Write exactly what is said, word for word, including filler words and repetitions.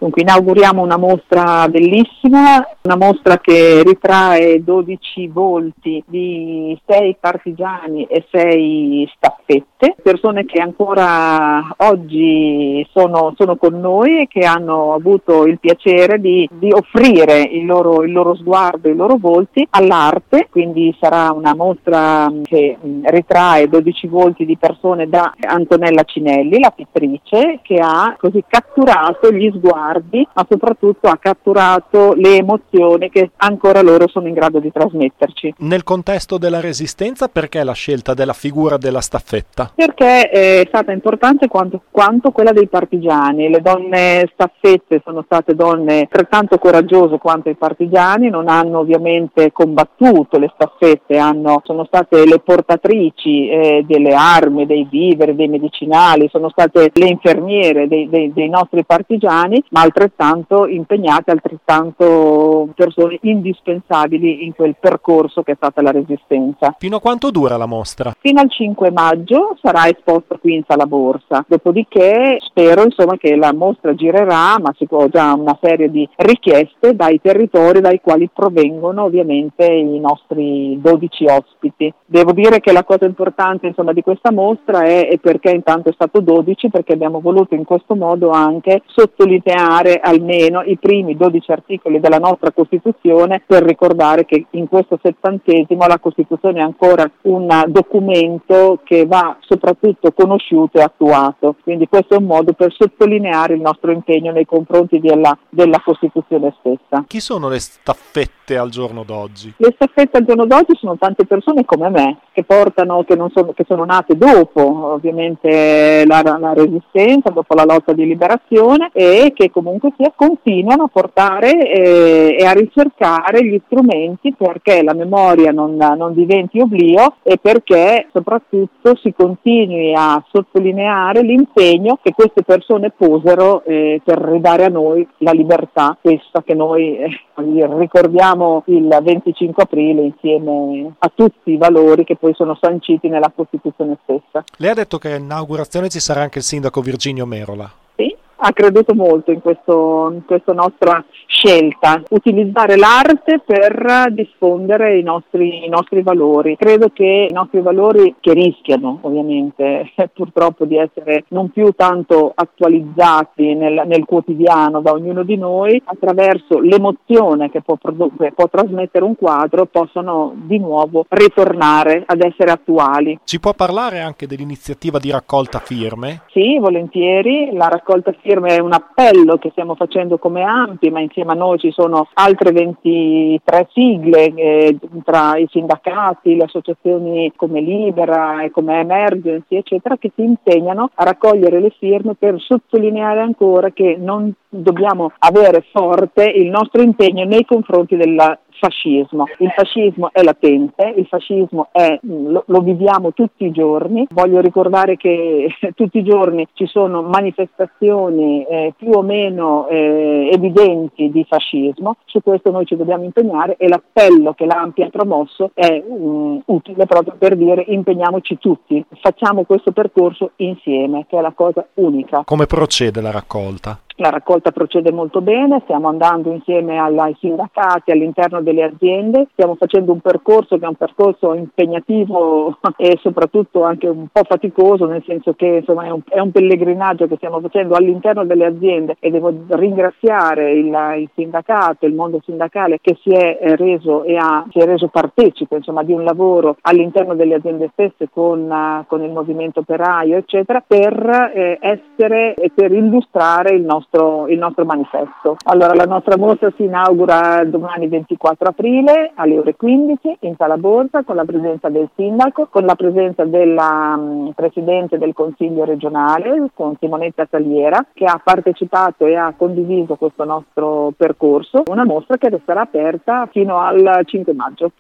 Dunque inauguriamo una mostra bellissima, una mostra che ritrae dodici volti di sei partigiani e sei staffette, persone che ancora oggi sono, sono con noi e che hanno avuto il piacere di, di offrire il loro, il loro sguardo, i loro volti all'arte, quindi sarà una mostra che ritrae dodici volti di persone da Antonella Cinelli, la pittrice, che ha così catturato gli sguardi, ma soprattutto ha catturato le emozioni che ancora loro sono in grado di trasmetterci. Nel contesto della Resistenza, perché la scelta della figura della staffetta? Perché è stata importante quanto, quanto quella dei partigiani. Le donne staffette sono state donne altrettanto coraggiose quanto i partigiani, non hanno ovviamente combattuto le staffette, hanno, sono state le portatrici eh, delle armi, dei viveri, dei medicinali, sono state le infermiere dei, dei, dei nostri partigiani, ma altrettanto impegnate, altrettanto persone indispensabili in quel percorso che è stata la Resistenza. Fino a quanto dura la mostra? Fino al cinque maggio sarà esposto qui in Sala Borsa, dopodiché spero insomma che la mostra girerà, ma si può già una serie di richieste dai territori dai quali provengono ovviamente i nostri dodici ospiti. Devo dire che la cosa importante insomma di questa mostra è, è perché intanto è stato dodici, perché abbiamo voluto in questo modo anche sottolineare almeno i primi dodici articoli della nostra Costituzione, per ricordare che in questo settantesimo la Costituzione è ancora un documento che va soprattutto conosciuto e attuato, quindi questo è un modo per sottolineare il nostro impegno nei confronti della, della Costituzione stessa. Chi sono le staffette al giorno d'oggi? Le staffette al giorno d'oggi sono tante persone come me, che portano, che non sono, che sono nate dopo ovviamente la, la Resistenza, dopo la lotta di liberazione, e che comunque sia continuano a portare eh, e a ricercare gli strumenti perché la memoria non, non diventi oblio e perché soprattutto si continui a sottolineare l'impegno che queste persone posero eh, per ridare a noi la libertà, questa che noi eh, ricordiamo il venticinque aprile insieme a tutti i valori che poi sono sanciti nella Costituzione stessa. Lei ha detto che all'inaugurazione ci sarà anche il sindaco Virginio Merola. Sì, ha creduto molto in questo, in questa nostra scelta, utilizzare l'arte per diffondere i nostri, i nostri valori. Credo che i nostri valori, che rischiano ovviamente purtroppo di essere non più tanto attualizzati nel, nel quotidiano da ognuno di noi, attraverso l'emozione che può, produ- che può trasmettere un quadro, possono di nuovo ritornare ad essere attuali. Ci può parlare anche dell'iniziativa di raccolta firme? Sì, volentieri. La raccolta firme è un appello che stiamo facendo come AMPI, ma insieme a noi ci sono altre ventitré sigle eh, tra i sindacati, le associazioni come Libera e come Emergency, eccetera, che si impegnano a raccogliere le firme per sottolineare ancora che non dobbiamo avere forte il nostro impegno nei confronti della fascismo. Il fascismo è latente, il fascismo è, lo, lo viviamo tutti i giorni. Voglio ricordare che tutti i giorni ci sono manifestazioni eh, più o meno eh, evidenti di fascismo, su questo noi ci dobbiamo impegnare e l'appello che l'AMPI ha promosso è um, utile proprio per dire impegniamoci tutti, facciamo questo percorso insieme, che è la cosa unica. Come procede la raccolta? La raccolta procede molto bene, stiamo andando insieme ai sindacati all'interno delle aziende, stiamo facendo un percorso che è un percorso impegnativo e soprattutto anche un po' faticoso, nel senso che insomma è un, è un pellegrinaggio che stiamo facendo all'interno delle aziende e devo ringraziare il, il sindacato, il mondo sindacale che si è reso e ha, si è reso partecipe insomma di un lavoro all'interno delle aziende stesse con, uh, con il movimento operaio eccetera per eh, essere e per illustrare il nostro il nostro manifesto. Allora la nostra mostra si inaugura domani ventiquattro aprile alle ore quindici in Sala Borsa con la presenza del sindaco, con la presenza della um, Presidente del Consiglio regionale, con Simonetta Saliera, che ha partecipato e ha condiviso questo nostro percorso, una mostra che resterà aperta fino al cinque maggio.